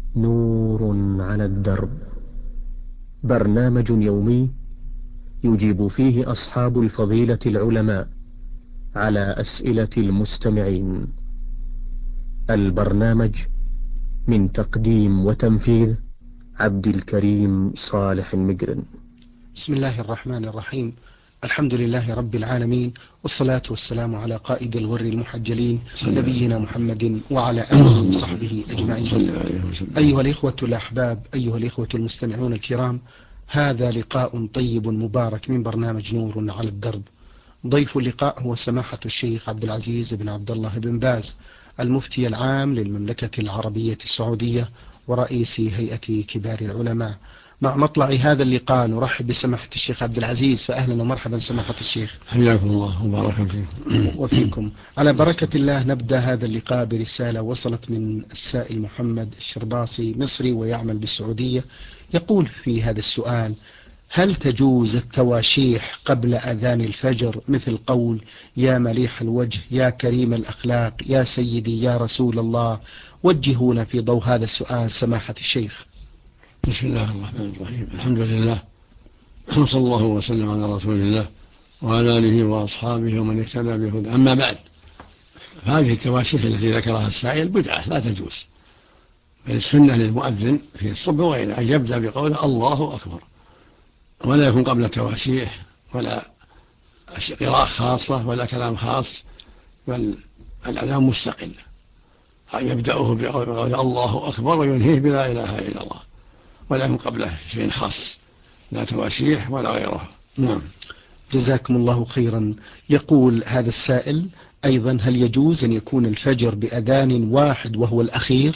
نور على الدرب، برنامج يومي يجيب فيه أصحاب الفضيلة العلماء على أسئلة المستمعين. البرنامج من تقديم وتنفيذ عبد الكريم صالح المقرن. بسم الله الرحمن الرحيم. الحمد لله رب العالمين، والصلاة والسلام على قائد الغر المحجلين نبينا محمد وعلى آله وصحبه أجمعين. أيها الإخوة الأحباب، أيها الإخوة المستمعون الكرام، هذا لقاء طيب مبارك من برنامج نور على الدرب. ضيف اللقاء هو سماحة الشيخ عبد العزيز بن عبد الله بن باز، المفتي العام للمملكة العربية السعودية ورئيس هيئة كبار العلماء. مع مطلع هذا اللقاء نرحب بسماحة الشيخ عبد العزيز، فأهلا ومرحبا سماحة الشيخ. حياكم الله وبارك فيكم وفيكم. على بركة الله نبدأ هذا اللقاء برسالة وصلت من السائل محمد الشرباصي، مصري ويعمل بالسعودية. يقول في هذا السؤال: هل تجوز التواشيح قبل أذان الفجر، مثل قول يا مليح الوجه، يا كريم الأخلاق، يا سيدي، يا رسول الله؟ وجهونا في ضوء هذا السؤال سماحة الشيخ. بسم الله الرحمن الرحيم. الحمد لله، وصلى الله وسلم على رسول الله وعلى آله وأصحابه ومن اهتدى بهداه. أما بعد، هذه التواشيح التي ذكرها السائل بدعة لا تجوز، بل السنة للمؤذن في الصبح وغيره أن يبدأ بقوله الله أكبر، ولا يكون قبل التواشيح ولا قراءة خاصة ولا كلام خاص، بل الأذان مستقل، أن يبدأه بقوله الله أكبر وينهيه بلا إله إلا الله، ولا يكون قبله شيء خاص، لا تواشيح ولا غيرها. نعم. جزاكم الله خيرا. يقول هذا السائل أيضا: هل يجوز أن يكون الفجر بأذان واحد وهو الأخير؟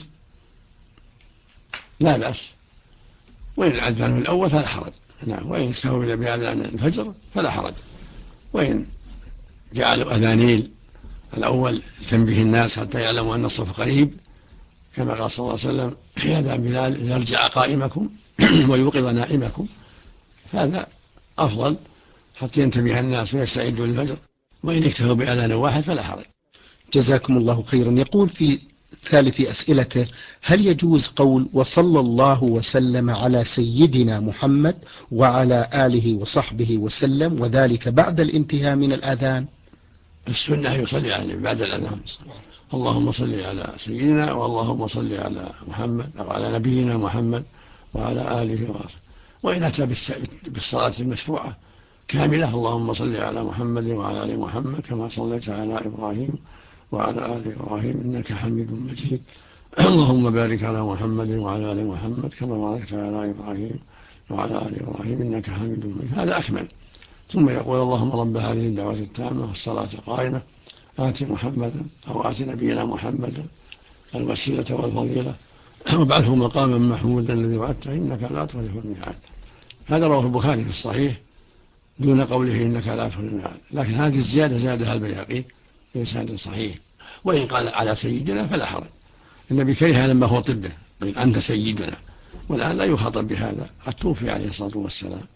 لا بأس، وإن الأذان الأول فلا حرج. نعم. وإن استوى بأذان الفجر فلا حرج، وإن جعلوا أذانين، الأول تنبيه الناس حتى يعلموا أن الصف قريب، كما قال صلى الله عليه وسلم في أذان بلال: يرجع قائمكم ويوقظ نائمكم، فهذا أفضل حتى ينتبه الناس ويستعدوا للفجر. وإن اكتفوا بأذان واحد فلا حرج. جزاكم الله خيرا. يقول في ثالث أسئلته: هل يجوز قول وصلى الله وسلم على سيدنا محمد وعلى آله وصحبه وسلم، وذلك بعد الانتهاء من الأذان؟ السنة يصلي عليه بعد الأذان: اللهم صل على سيدنا، واللهم صل على محمد أو على نبينا محمد وعلى آله وصحبه. وإن أتى بالصلاة المشروعة كاملة: اللهم صل على محمد وعلى آل محمد كما صليت على إبراهيم وعلى آل إبراهيم إنك حميد مجيد، اللهم بارك على محمد وعلى آل محمد كما باركت على إبراهيم وعلى آل إبراهيم إنك حميد مجيد. هذا أكمل. ثم يقول: اللهم رب هذه الدعوة التامة والصلاة القائمة آت محمدا أو آت نبينا محمدا الوسيلة والفضيلة وابعثه مقاما محمودا الذي وعدته إنك لا تخلف الميعاد. هذا رواه البخاري في الصحيح دون قوله إنك لا تخلف الميعاد، لكن هذه الزيادة زادها البيهقي بإسناد صحيح. وإن قال على سيدنا فلا حرج، النبي كره لما هو طبه قال أنت سيدنا، والآن لا يخاطب بهذا، قد توفي عليه الصلاة والسلام.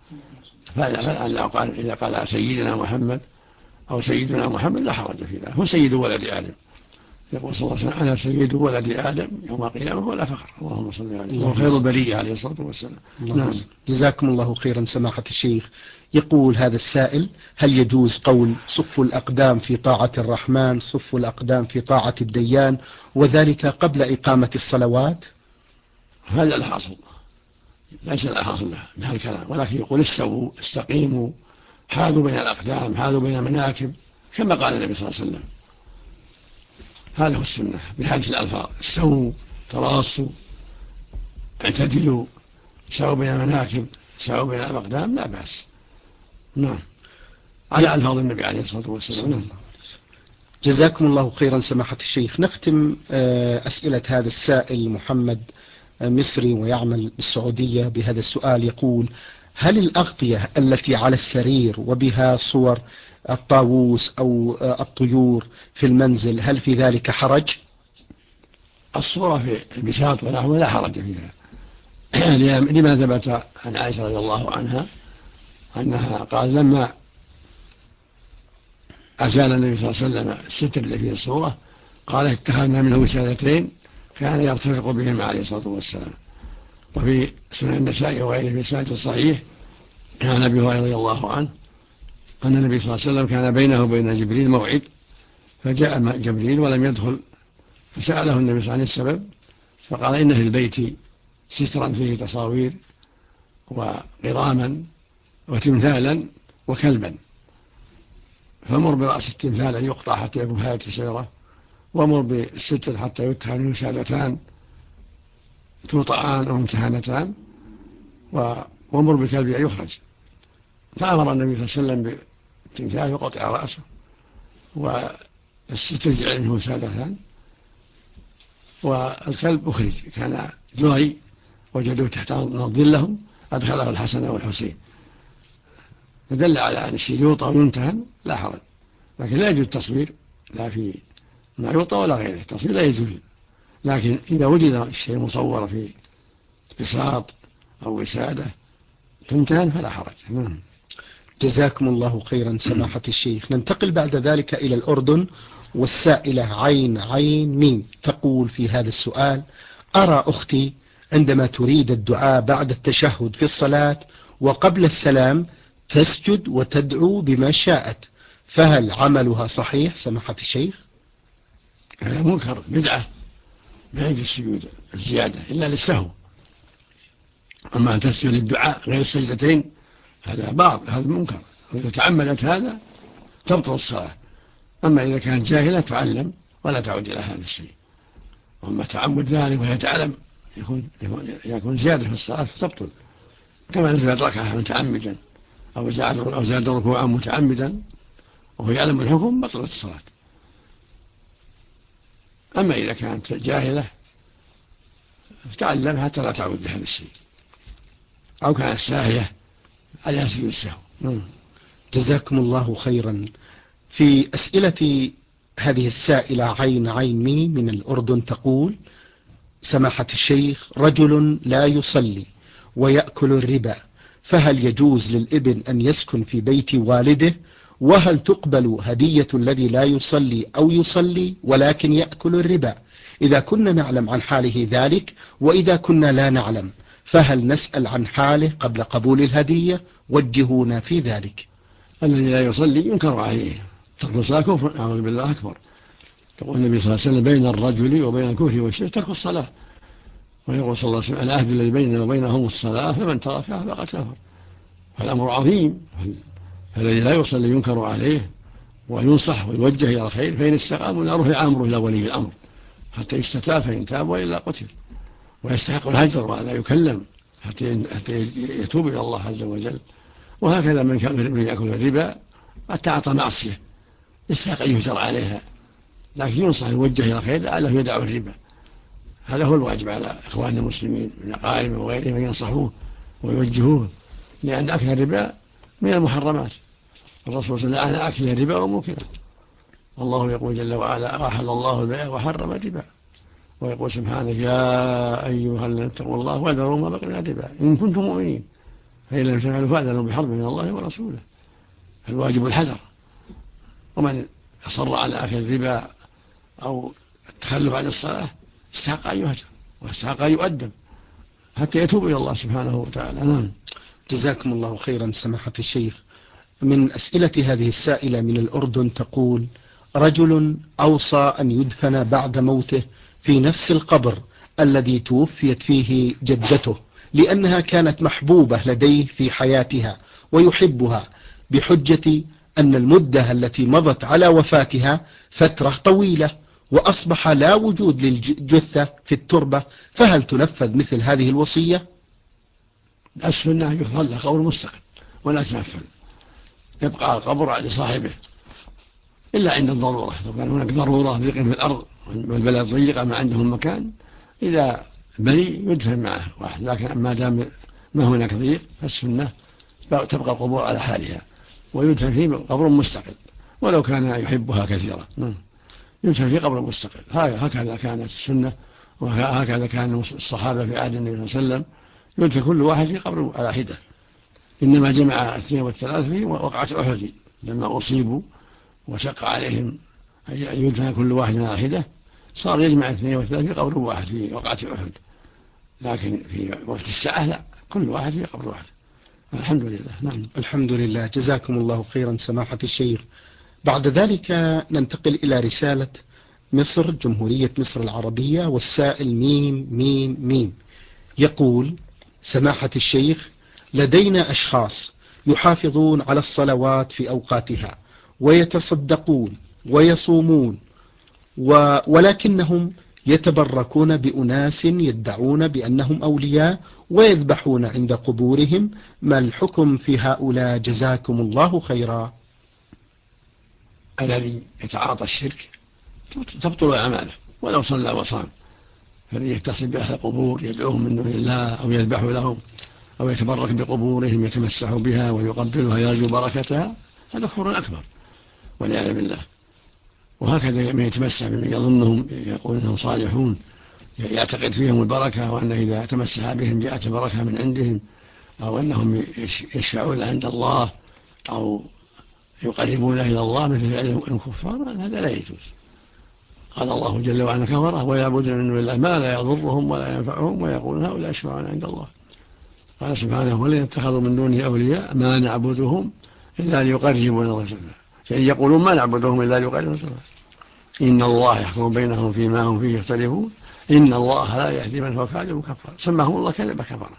إذا قال على سيدنا محمد أو سيدنا محمد لا حرج في ذلك، هو سيد ولد آدم. يقول صلى الله عليه وسلم: أنا سيد ولد آدم يوم القيامة ولا فخر. اللهم صل عليه، وهو خير البرية عليه الصلاة والسلام. نعم. جزاكم الله خيرا سماحة الشيخ. يقول هذا السائل: هل يجوز قول صف الأقدام في طاعة الرحمن، صف الأقدام في طاعة الديان، وذلك قبل إقامة الصلوات؟ هذا الحاصل، ليس الحاصل له الكلام، ولكن يقول: استووا، استقيموا، حاذوا بين الأقدام، حاذوا بين المناكب، كما قال النبي صلى الله عليه وسلم. هذا هو السنة بهذه الألفاظ: استووا، تراصوا، اعتدلوا، ساووا بين المناكب، ساووا بين الأقدام، لا بأس. نعم، على ألفاظ النبي عليه الصلاة والسلام. جزاكم الله خيرا سماحة الشيخ. نختم أسئلة هذا السائل محمد، مصري ويعمل بالسعودية، بهذا السؤال. يقول: هل الأغطية التي على السرير وبها صور الطاووس أو الطيور في المنزل، هل في ذلك حرج؟ الصورة في البساط ونحوه لا حرج فيها، لما ثبت عن عائشة رضي الله عنها أنها قال: لما أزال النبي صلى الله عليه وسلم الستر اللي فيه الصورة، قال: اتخذنا منه وسادتين كان يرتفق بهم عليه الصلاة والسلام. وفي سنن النسائي وغيره في سنة الصحيح كان أبي هريرة رضي الله عنه أن النبي صلى الله عليه وسلم كان بينه وبين جبريل موعد، فجاء جبريل ولم يدخل، فسأله النبي صلى الله عليه وسلم عن السبب، فقال إن في البيت سترا فيه تصاوير وقراما وتمثالا وكلبا، فمر برأس التمثال أن يقطع حتى يكون هيئة الشجرة، ومر بالستر حتى يتهن وسادتان توطعان وممتهنتان، ومر بالكلب أن يخرج. فأمر النبي صلى الله عليه وسلم بالتمثال وقطع رأسه، والستر جعل منه سادتان، والكلب أخرج كان جري وجدوه تحت نضل لهم، أدخله الحسن والحسين، فدل على أن الشيء يوطى ويمتهن لا حرج، لكن لا يجوز التصوير لا في ما يوطى ولا غيره، التصوير لا يجوز، لكن إذا وجد الشيء مصور في بساط أو وسادة تمتهن فلا حرج. جزاكم الله خيرا سماحة الشيخ. ننتقل بعد ذلك إلى الأردن، والسائلة عين ميم تقول في هذا السؤال: أرى أختي عندما تريد الدعاء بعد التشهد في الصلاة وقبل السلام تسجد وتدعو بما شاءت، فهل عملها صحيح سماحة الشيخ؟ هذا منكر بدعة، لا يجوز السجود الزيادة إلا للسهو، أما أن تسجد للدعاء غير السجدتين هذا باطل، هذا منكر، وإذا تعمدت هذا تبطل الصلاة. أما إذا كانت جاهلة تعلم ولا تعود إلى هذا الشيء، وأما تعمد ذلك وهي تعلم يكون زيادة في الصلاة فتبطل، كما إذا أدركها متعمدا أو زاد ركوعا متعمدا وهو يعلم الحكم بطلت الصلاة. أما إذا كانت جاهلة تعلم حتى لا تعود بهذا الشيء، أو كانت ساهية عليها سجود السهو. جزاكم الله خيرا. في أسئلة هذه السائلة عين ميم من الأردن تقول: سماحة الشيخ، رجل لا يصلي ويأكل الربا، فهل يجوز للابن أن يسكن في بيت والده؟ وهل تقبل هدية الذي لا يصلي أو يصلي ولكن يأكل الربا إذا كنا نعلم عن حاله ذلك؟ وإذا كنا لا نعلم فهل نسأل عن حاله قبل قبول الهدية؟ وجهونا في ذلك. الذي لا يصلي ينكر عليه، ترك الصلاة كفر، أعوذ بالله أكبر. يقول النبي صلى الله عليه وسلم: بين الرجل وبين الكفر والشرك ترك الصلاة. ويقول صلى الله عليه وسلم: العهد الذي بيننا وبينهم الصلاة فمن تركها فقد كفر. فالأمر عظيم، الذي لا يصلي ينكر عليه وينصح ويوجه إلى الخير، فإن استقام رفع أمره إلى ولي الأمر حتى يستتاب، فإن تاب وإلا قتل، ويستحق الهجر ولا يكلم حتى يتوب إلى الله عز وجل. وهكذا من يأكل الربا قد تعاطى معصية يستحق أن يهجر عليها، لكن ينصح يوجه إلى الخير لعله يدع الربا. هذا هو الواجب على إخواننا المسلمين من أقاربه وغيرهم أن ينصحوه ويوجهوه، لأن أكل الربا من المحرمات. الرسول صلى الله عليه وسلم لعن أكل الربا وموكله. الله يقول جل وعلا: أحل الله البيع وحرم الربا. ويقول سبحانه: يا أيها الذين اتقوا الله وذروا ما بقي من الربا إن كنتم مؤمنين فإن لم تفعلوا فأذنوا بحرب من الله ورسوله. الواجب الحذر، ومن أصر على أكل الربا أو التخلف عن الصلاة استحق أن يهجر واستحق أن يؤدب حتى يتوب إلى الله سبحانه وتعالى. نعم. جزاكم الله خيرا سماحة الشيخ. من أسئلة هذه السائلة من الأردن تقول: رجل أوصى أن يدفن بعد موته في نفس القبر الذي توفيت فيه جدته، لأنها كانت محبوبة لديه في حياتها ويحبها، بحجة أن المدة التي مضت على وفاتها فترة طويلة وأصبح لا وجود للجثة في التربة، فهل تنفذ مثل هذه الوصية؟ السنة يفضل له قبر مستقل ولا تنفذ، يبقى القبر لصاحبه إلا عند الضرورة. لو كان هناك ضرورة ضيق في الأرض والبلد ضيقة ما عندهم مكان، إذا بني يدفن معه واحد، لكن ما دام ما هناك ضيق فالسنة تبقى القبور على حالها ويدفن في قبر مستقل، ولو كان يحبها كثيرا يدفن في قبر مستقل. هكذا كانت السنة، وهكذا كان الصحابة في عهد النبي صلى الله عليه وسلم، يدفن كل واحد في قبر على حدة. إنما جمع 2 و3 في وقعة أحد لما أصيبوا وشق عليهم أن يدفن كل واحد على حدة، صار يجمع 2 و3 في قبر واحد في وقعة أحد، لكن في وقت الساعة لا، كل واحد في قبر واحد. الحمد لله. نعم. الحمد لله، جزاكم الله خيرا سماحة الشيخ. بعد ذلك ننتقل إلى رسالة مصر، جمهورية مصر العربية، والسائل ميم ميم ميم يقول: سماحة الشيخ، لدينا أشخاص يحافظون على الصلوات في أوقاتها ويتصدقون ويصومون، ولكنهم يتبركون بأناس يدعون بأنهم أولياء ويذبحون عند قبورهم، ما الحكم في هؤلاء جزاكم الله خيرا؟ الذي يتعاطى الشرك تبطل أعماله ولو صلى وصام، فالذي يتصل بأهل القبور يدعوهم من دون الله أو يذبح لهم أو يتبرك بقبورهم يتمسح بها ويقبلها يرجو بركتها، هذا كفر أكبر والعياذ بالله. وهكذا من يتمسح بمن يظنهم يقول انهم صالحون يعتقد فيهم البركة، وأنه إذا تمسح بهم جاءت البركة من عندهم، أو أنهم يشفعون عند الله أو يقربون إلى الله مثل فعل الكفار، هذا لا يجوز. قال الله جل وعلا: كفره ويعبدون من دون الله ما لا يضرهم ولا ينفعهم ويقولون هؤلاء يشفعون عند الله. قال سبحانه: والذين اتخذوا من دونه أولياء ما نعبدهم إلا ليقربونا إلى الله زلفى، يعني يقولون ما نعبدهم إلا ليقربونا زلفى، إن الله يحكم بينهم فيما هم فيه يختلفون إن الله لا يهدي من هو كاذب كفار. سماهم الله كذب كفر.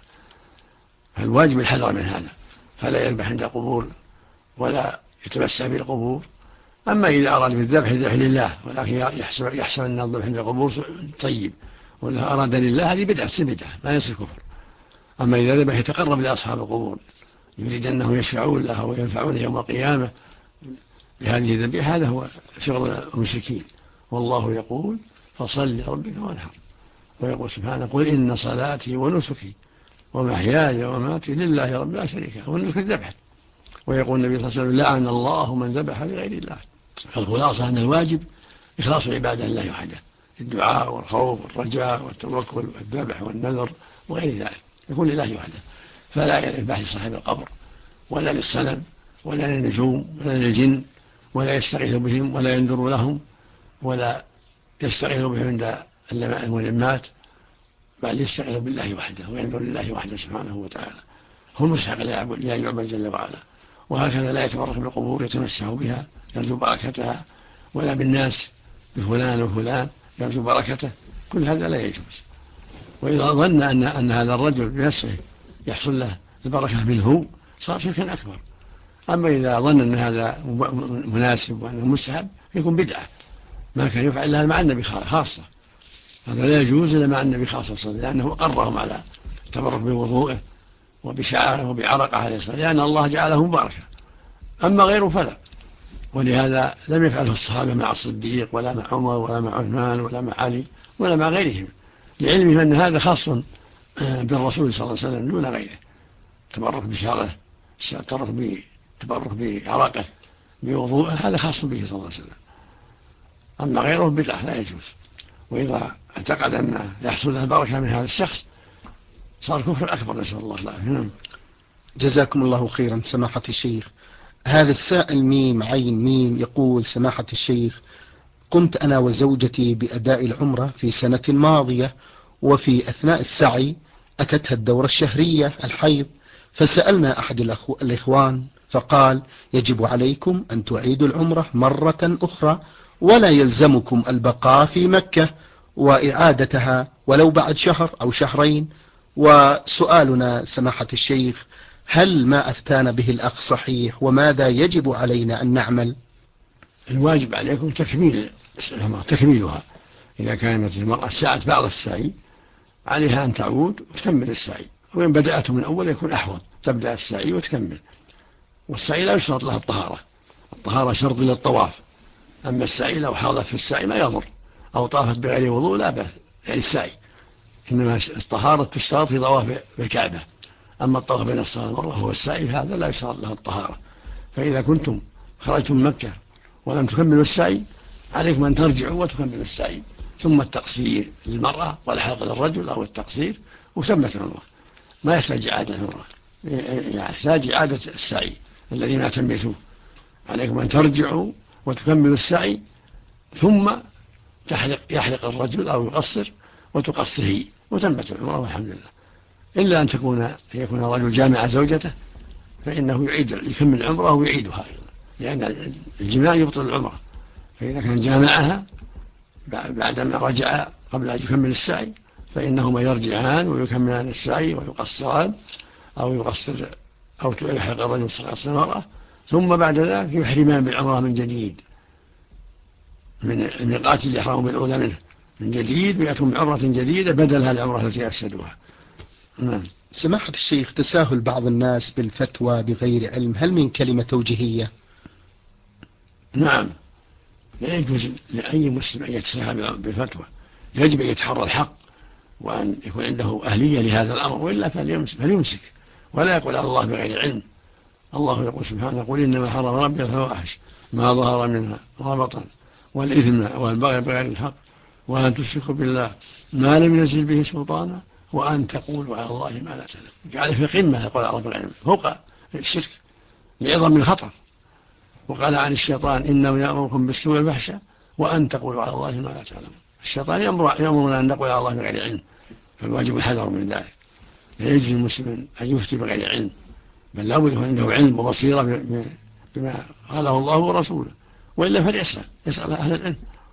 فالواجب الحذر من هذا، فلا يذبح عند القبور ولا يتمسح بالقبور. أما إذا أراد بالذبح ذبح لله، ولكن يحسب أن الذبح عند القبور طيب، ولا أراد لله، هذه بدعة بدعة ما يصير كفر. أما إذا ذبح يتقرب لأصحاب القبور يريد أنهم يشفعون له وينفعون يوم القيامة بهذه الذبيحة، هذا هو شغل المشركين. والله يقول: فصل لربك وانحر. ويقول سبحانه: قل إن صلاتي ونسكي ومحياي ومماتي لله رب لا شريك له، والنسك الذبح. ويقول النبي صلى الله عليه وسلم: لعن الله من ذبح لغير الله. فالخلاصة أن الواجب إخلاص عبادة الله وحده، الدعاء والخوف والرجاء والتوكل والذبح والنذر وغير ذلك يكون لله وحده، فلا يذبح لصاحب القبر ولا للصنم ولا للنجوم ولا للجن، ولا يستغيث بهم ولا ينذر لهم ولا يستغيث بهم عند الملمات، بل يستغيث بالله وحده وينذر لله وحده سبحانه وتعالى، هو المستحق لا يعبد جل وعلا. وهكذا لا يتبرك بالقبور يتمسح بها يرجو بركتها، ولا بالناس بفلان وفلان يرجو بركته، كل هذا لا يجوز. وإذا ظن أن هذا الرجل بنفسه يحصل له البركة منه صار شركا أكبر. أما إذا ظن أن هذا مناسب وأنه مستحب يكون بدعة، ما كان يفعل لها مع النبي خاصة، هذا لا يجوز إلا مع النبي خاصة، لأنه قرهم على التبرك بوضوءه وبشعاره وبعرقه عليه الصلاة، لأن الله جعله مباركا. أما غيره فلا. ولهذا لم يفعله الصحابة مع الصديق ولا مع عمر ولا مع عثمان ولا مع علي ولا مع غيرهم، لعلمهم أن هذا خاص بالرسول صلى الله عليه وسلم دون غيره، تبرك بشعره، تبرك بعرقه بوضوءه، هذا خاص به صلى الله عليه وسلم. أما غيره بدعة لا يجوز. وإذا اعتقد أن يحصل له البركة من هذا الشخص صار كفر أكبر، نسأل الله العافية. جزاكم الله خيرا سماحة الشيخ. هذا السائل ميم عين ميم يقول: سماحة الشيخ، قمت أنا وزوجتي بأداء العمرة في سنة ماضية، وفي أثناء السعي أتتها الدورة الشهرية الحيض، فسألنا أحد الإخوان فقال: يجب عليكم أن تعيدوا العمرة مرة أخرى، ولا يلزمكم البقاء في مكة وإعادتها ولو بعد شهر أو شهرين. وسؤالنا سماحة الشيخ: هل ما أفتانا به الأخ صحيح، وماذا يجب علينا أن نعمل؟ الواجب عليكم تكميلها. إذا كانت المرأة سعت بعض السعي عليها أن تعود وتكمل السعي، وإن بدأت من أول يكون أحوط، تبدأ السعي وتكمل. والسعي لا يشترط لها الطهارة شرط للطواف. أما السعي لو حاضت في السعي ما يضر، أو طافت بغير وضوء لا بأس، يعني السعي إنما الطهارة تشترط في طواف بالكعبة. أما الطواف بين الصلاة والمروة هو السعي، هذا لا يشترط له الطهارة. فإذا كنتم خرجتم من مكة ولم تكملوا السعي عليكم أن ترجعوا وتكملوا السعي، ثم التقصير للمرأة والحلق للرجل أو التقصير، وتمت العمرة. ما يحتاج إعادة العمرة، يحتاج إعادة السعي الذي ما تميتوه. عليكم أن ترجعوا وتكملوا السعي ثم يحلق الرجل أو يقصر وتقصر هي وتمت العمرة والحمد لله، إلا أن يكون الرجل جامع زوجته فإنه يكمل العمرة ويعيدها أيضا، لأن الجماع يبطل العمرة. فإذا كان جامعها بعدما رجع قبل أن يكمل السعي فإنهما يرجعان ويكملان السعي ويقصران، أو يحلق الرجل ويقصر المرأة، ثم بعد ذلك يحرمان بالعمرة من جديد من الميقات اللي يحرموا بالأولى منه من جديد، ويأتون بعمرة جديدة بدلها العمرة التي أفسدوها. نعم. سماحة الشيخ، تساهل بعض الناس بالفتوى بغير علم، هل من كلمة توجيهية؟ نعم، لا يجوز لأي مسلم أن يتساهل بالفتوى، يجب أن يتحرى الحق وأن يكون عنده أهلية لهذا الأمر، وإلا فليمسك ولا يقول على الله بغير علم. الله يقول سبحانه: قل إنما حرم ربي الفواحش ما ظهر منها وما بطن والإثم والبغي بغير الحق وأن تشركوا بالله ما لم ينزل به سلطانا وأن تقولوا على الله ما لا تعلمون. جعل في قمة يقول على الله بغير علم فوق الشرك لعظم الخطر. وقال عن الشيطان: إنه يأمركم بالسوء والفحشاء وأن تقولوا على الله ما لا تعلمون. الشيطان يأمرنا أن نقول على الله بغير علم، فالواجب الحذر من ذلك. لا يجوز للمسلم أن يفتي بغير علم، بل لا بد يكون عنده علم وبصيرة بما قاله الله ورسوله، وإلا فليسأل أهل العلم.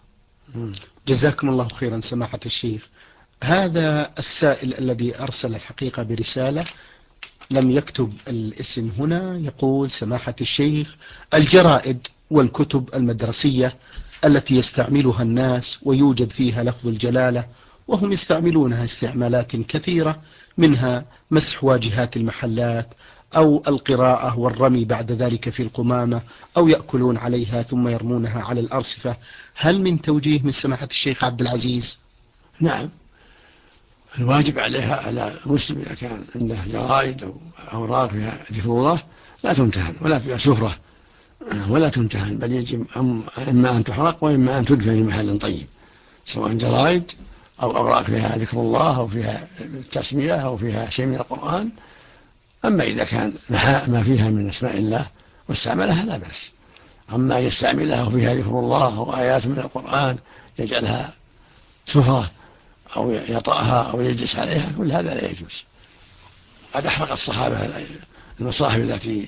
جزاكم الله خيرا سماحة الشيخ. هذا السائل الذي أرسل الحقيقة برسالة لم يكتب الاسم هنا، يقول: سماحة الشيخ، الجرائد والكتب المدرسية التي يستعملها الناس ويوجد فيها لفظ الجلالة وهم يستعملونها استعمالات كثيرة، منها مسح واجهات المحلات أو القراءة والرمي بعد ذلك في القمامة أو يأكلون عليها ثم يرمونها على الأرصفة، هل من توجيه من سماحة الشيخ عبد العزيز؟ نعم، الواجب على المسلم إذا كان عنده جرائد أو أوراق فيها ذكر الله لا تمتهن ولا فيها سفرة ولا تمتهن، بل يجب إما أن تحرق وإما أن تدفن في محل طيب، سواء جرائد أو أوراق فيها ذكر الله أو فيها تسمية أو فيها شيء من القرآن. أما إذا كان ما فيها من أسماء الله واستعملها لا بأس. أما يستعملها وفيها ذكر الله وآيات من القرآن يجعلها سفرة أو يطأها أو يجلس عليها، كل هذا لا يجوز. قد أحرق الصحابة المصاحف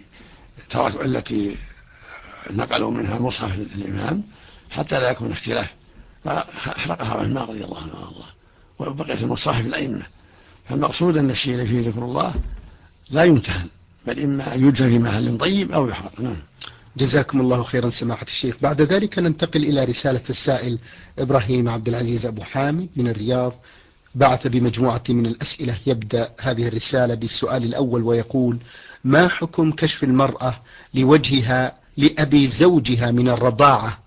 التي نقلوا منها مصحف الإمام حتى لا يكون اختلاف، فأحرقها عثمان رضي الله عنه وبقيت المصاحف الأئمة. فالمقصود أن الشيء اللي فيه ذكر الله لا يمتهن، بل إما يدفن في محل طيب أو يحرق. نعم. جزاكم الله خيرا سماحة الشيخ. بعد ذلك ننتقل إلى رسالة السائل إبراهيم عبد العزيز أبو حامد من الرياض، بعث بمجموعة من الأسئلة. يبدأ هذه الرسالة بالسؤال الأول ويقول: ما حكم كشف المرأة لوجهها لأبي زوجها من الرضاعة؟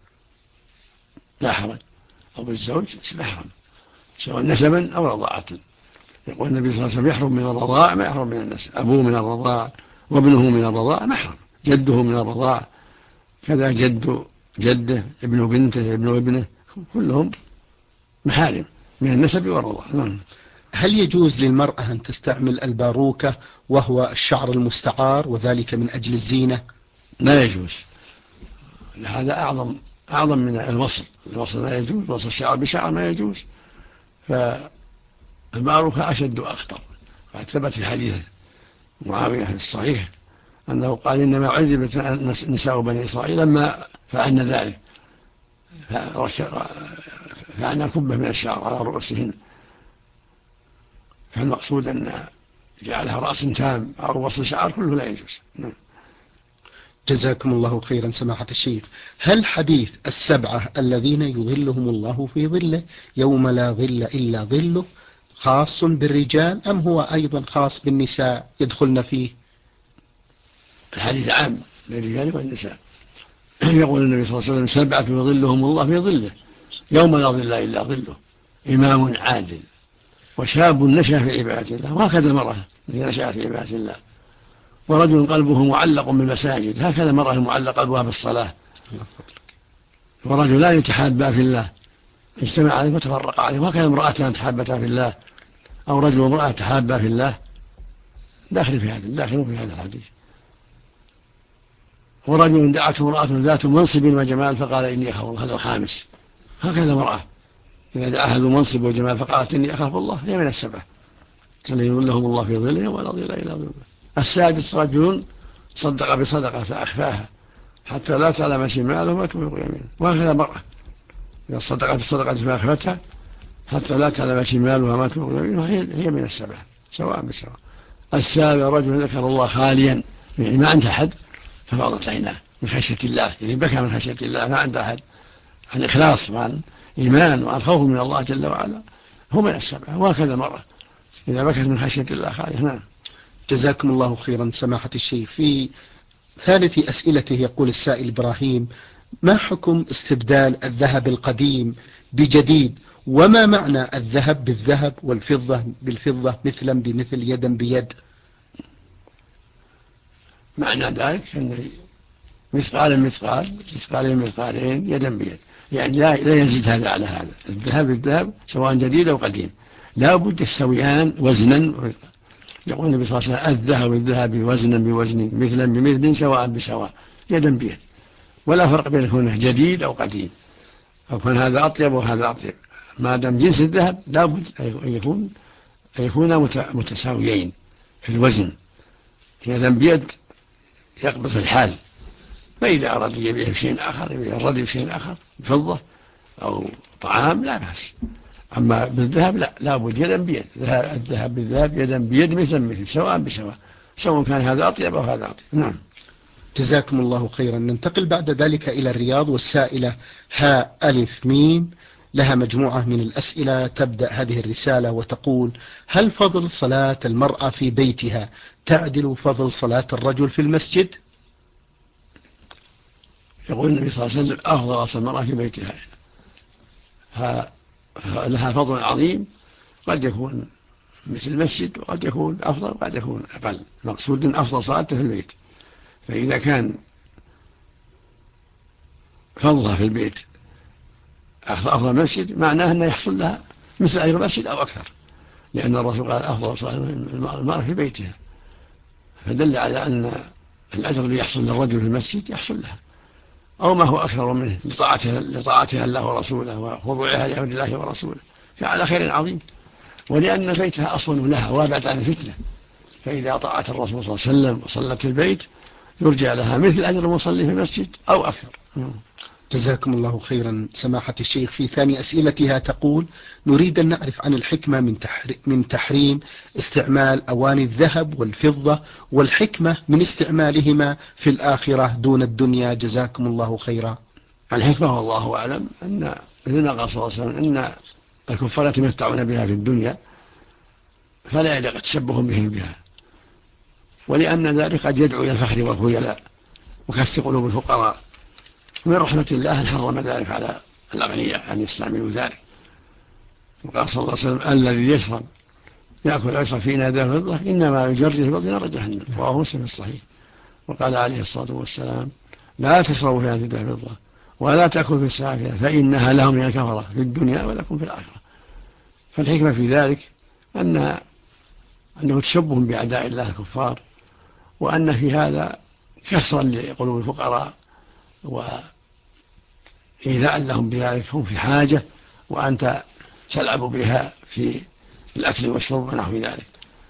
لا حرج، أبو الزوج محرم سواء نسبا أو رضاعة. يقول النبي صلى الله عليه وسلم: يحرم من الرضاع ما يحرم من النسب، أبوه من الرضاع وابنه من الرضاع محرم، جده من الرضاع كذا جده ابن بنته ابن ابنه كلهم محارم من النسب والرضاع. هل يجوز للمرأة أن تستعمل الباروكة وهو الشعر المستعار وذلك من أجل الزينة؟ لا يجوز، هذا أعظم من الوصل ما يجوز، وصل الشعر بشعر ما يجوز، فالباروكة أشد وأخطر. قد ثبت في حديث معاوية في الصحيح أنه قال: إنما عذبت نساء بني إسرائيل لما فعلنا ذلك، فعلنا كبة من الشعر على رؤوسهن. فالمقصود أن جعلها رأس تام أو وصل شعر كله لا يجوز. جزاكم الله خيرا سماحة الشيخ. هل حديث السبعة الذين يظلهم الله في ظله يوم لا ظل إلا ظله خاص بالرجال أم هو أيضا خاص بالنساء يدخلن فيه؟ الحديث عام للرجال والنساء. يقول النبي صلى الله عليه وسلم: سبعة يظلهم الله في ظله يوم لا ظل إلا ظله: إمام عادل وشاب نشأ في عبادة الله، وهكذا المرأة التي نشأت في عبادة الله، ورجل قلبه معلق بالمساجد، هكذا المرأة المعلق قلبها بالصلاة، ورجل لا يتحابا في الله اجتمع عليه وتفرق عليه، وهكذا امرأتان تحابتا في الله، أو رجل وامرأة تحابا في الله، داخل في هذا الحديث. ورجل دعته امرأة ذات منصب وجمال فقال: إني أخاف الله، هذا الخامس. هكذا امرأة إذا دعاها ذو منصب وجمال فقالت إني أخاف الله، هي من السبع الذين يظلهم الله في ظله ولا ظل إلا ظله. السادس رجل صدق بصدقة فأخفاها حتى لا تعلم شماله ما تنفق يمينه، وهكذا المرأة إذا صدقت بصدقة فأخفتها حتى لا تعلم شمالها ما تنفق يمينه، هي من السبع سواء بسواء. السابع رجل ذكر الله خاليا، يعني ما عنده أحد ففاضت عيناه من خشية الله، يعني بكى من خشية الله، ما عنده أحد، عن إخلاص وعن إيمان وعن خوف من الله جل وعلا، هو من السبع. وهكذا المرأة إذا بكت من خشية الله خاليا. نعم. جزاكم الله خيرا سماحة الشيخ. في ثالث أسئلته يقول السائل إبراهيم: ما حكم استبدال الذهب القديم بجديد؟ وما معنى الذهب بالذهب والفضة بالفضة مثلا بمثل يدا بيد؟ معنى ذلك أن مثقال مثقال، مثقالين مثقالين، يدا بيد، يعني لا يزيد هذا على هذا. الذهب بالذهب سواء جديد أو قديم لا بد يستويان وزنا. يقول النبي صلى الله عليه وسلم: الذهب بالذهب وزنا بوزن مثلا بمثل سواء بسواء يدا بيد، ولا فرق بين كونه جديد أو قديم، أو كان هذا أطيب وهذا أطيب، ما دام جنس الذهب لا بد أن يكون متساويين في الوزن. يدا بيد يقبض في الحال، فإذا أراد يبيع بشيء آخر، يبيع الردي بشيء آخر فضة أو طعام لا بأس. أما بالذهب لا بد يدا بيد، الذهب بالذهب يدا بيد مثلا مثل سواء بسواء، سواء كان هذا أطيب أو هذا أطيب. نعم. جزاكم الله خيرا. ننتقل بعد ذلك إلى الرياض، والسائلة ها ألف ميم لها مجموعة من الأسئلة. تبدأ هذه الرسالة وتقول: هل فضل صلاة المرأة في بيتها تعدل فضل صلاة الرجل في المسجد؟ يقول النبي صلى الله عليه وسلم: أفضل صلاة المرأة في بيتها لها فضل عظيم، قد يكون مثل المسجد وقد يكون أفضل وقد يكون أقل، مقصود أفضل صلاة في البيت. فإذا كان فضلها في البيت أفضل المسجد معناه أنه يحصل لها مثل أجر المسجد أو أكثر، لأن الرسول قال: أفضل صلاة المرأة في بيتها، فدل على أن الأجر اللي يحصل للرجل في المسجد يحصل لها أو ما هو أكثر منه لطاعتها الله ورسوله وخضوعها لأمر الله ورسوله، فعلى خير عظيم. ولأن بيتها أصون لها وابعد عن الفتنة، فإذا طاعت الرسول صلى الله عليه وسلم وصلت في البيت يرجع لها مثل أجر المصلي في المسجد أو أكثر. جزاكم الله خيرا سماحة الشيخ. في ثاني أسئلتها تقول: نريد أن نعرف عن الحكمة من تحريم استعمال أواني الذهب والفضة، والحكمة من استعمالهما في الآخرة دون الدنيا. جزاكم الله خيرا. الحكمة والله أعلم أن مثل قال صلى الله عليه وسلم إن الكفار يتمتعون بها في الدنيا فلا يليق التشبه بهم بها، ولأن ذلك قد يدعو إلى الفخر والخيلاء وكسر قلوب الفقراء، ومن رحمة الله أن حرم ذلك على الأغنياء أن يستعملوا ذلك. وقال صلى الله عليه وسلم: الذي يشرب يأكل ويشرب في نادى الفضة إنما يجري في بطن نار جهنم، رواه مسلم في الصحيح. وقال عليه الصلاة والسلام: لا تشربوا في نادى الفضة ولا تأكلوا في السافلة فإنها لهم من الكفرة في الدنيا ولكم في الآخرة. فالحكمة في ذلك أنه تشبه بأعداء الله الكفار، وأن في هذا كسرا لقلوب الفقراء وإيذاء لهم بذلك، هم في حاجة وأنت تلعب بها في الأكل والشرب ونحو ذلك.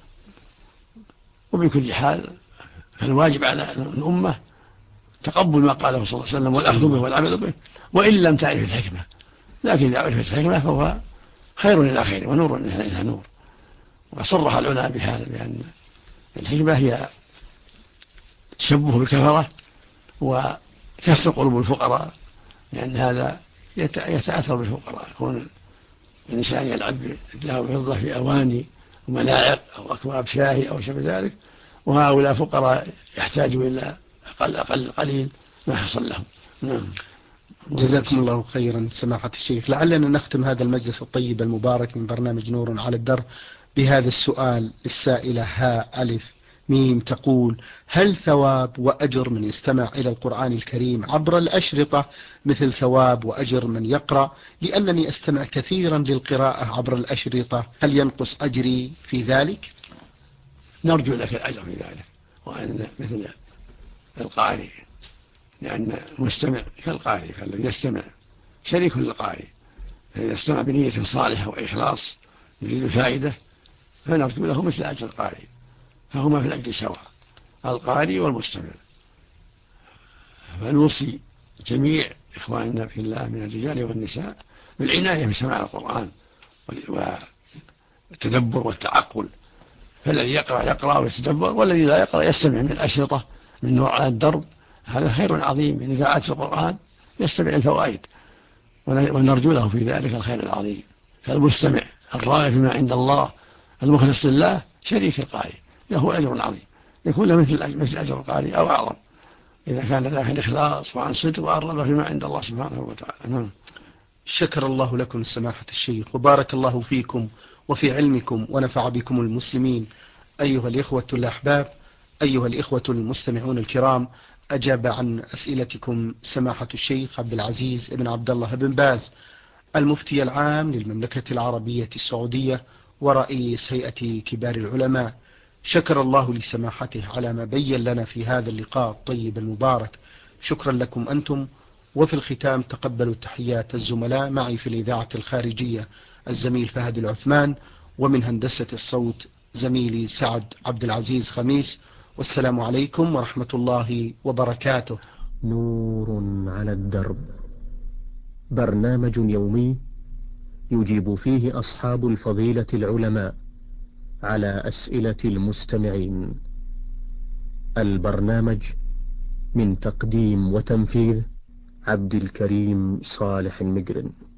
وبكل حال فالواجب على الأمة تقبل ما قاله صلى الله عليه وسلم والأخذ به والعمل به، وإن لم تعرف الحكمة، لكن إذا عرفت الحكمة فهو خير إلى خير ونور إلى نور. وصرح العلماء بهذا بأن الحكمة هي تشبه بالكفرة وكسر قلوب الفقراء، لأن هذا يتأثر بالفقراء، يكون الإنسان يلعب بالذهب والفضة في أواني وملاعق أو أكواب شاهي أو شبه ذلك، وهؤلاء فقراء يحتاجوا إلى أقل قليل ما حصل لهم. نعم. جزاكم الله خيرا سماحة الشيخ. لعلنا نختم هذا المجلس الطيب المبارك من برنامج نور على الدرب بهذا السؤال. السائلة ها ألف ميم تقول: هل ثواب وأجر من يستمع إلى القرآن الكريم عبر الأشرطة مثل ثواب وأجر من يقرأ؟ لأنني أستمع كثيرا للقراءة عبر الأشرطة، هل ينقص أجري في ذلك؟ نرجو لك الأجر في ذلك، وأن مثل القارئ، لأن المستمع كالقارئ، فالذي يستمع شريك للقارئ، فإذا استمع بنية صالحة وإخلاص يريد الفائدة فنرجو له مثل أجر القارئ، فهما في الأجر سواء، القارئ والمستمع. فنوصي جميع إخواننا في الله من الرجال والنساء بالعناية بسماع القرآن والتدبر والتعقل، فالذي يقرأ ويتدبر، والذي لا يقرأ يستمع من أشرطة من نوع على الدرب، هذا خير عظيم من إذاعات القرآن، يستمع الفوائد، ونرجو له في ذلك الخير العظيم. فالمستمع الراغب فيما عند الله المخلص لله شريك القارئ له أجر عظيم، يكون له مثل أجر القارئ أو أعظم إذا كان ذلك الإخلاص وعن صدق وأرغب فيما عند الله سبحانه وتعالى. شكر الله لكم سماحة الشيخ، وبارك الله فيكم وفي علمكم ونفع بكم المسلمين. أيها الإخوة الأحباب، أيها الإخوة المستمعون الكرام، أجاب عن أسئلتكم سماحة الشيخ عبد العزيز بن عبد الله بن باز، المفتي العام للمملكة العربية السعودية ورئيس هيئة كبار العلماء. شكر الله لسماحته على ما بين لنا في هذا اللقاء الطيب المبارك. شكرا لكم أنتم. وفي الختام تقبلوا تحيات الزملاء معي في الإذاعة الخارجية الزميل فهد العثمان، ومن هندسة الصوت زميلي سعد عبد العزيز خميس. والسلام عليكم ورحمة الله وبركاته. نور على الدرب، برنامج يومي يجيب فيه أصحاب الفضيلة العلماء على أسئلة المستمعين. البرنامج من تقديم وتنفيذ عبد الكريم صالح المجرن.